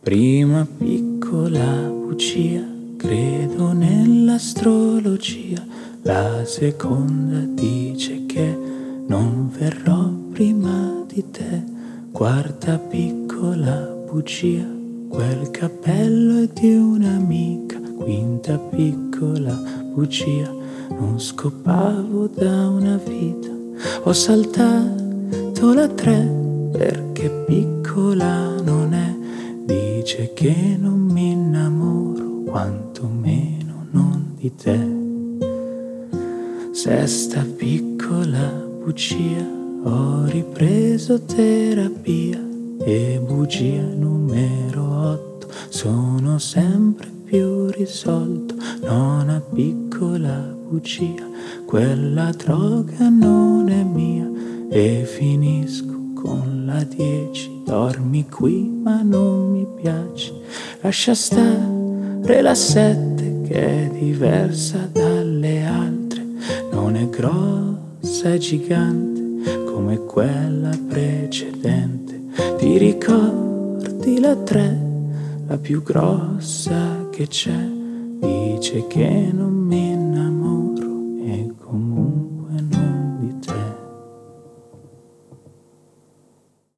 Prima piccola bugia, credo nell'astrologia. La seconda dice che non verrò prima di te. Quarta piccola bugia, quel cappello è di un'amica. Quinta piccola bugia, non scopavo da una vita. Ho saltato la 3 perché piccola non è. Dice che non mi innamoro, quantomeno non di te. Sesta piccola bugia, ho ripreso terapia. E bugia numero 8, sono sempre più risolto. Nona piccola bugia, quella droga non è mia. E finisco con la 10, dormi qui ma non mi piace. Lascia stare la 7 che è diversa dalle altre. Non è grossa, è gigante come quella precedente. Ti ricordi la 3, la più grossa che c'è? Dice che non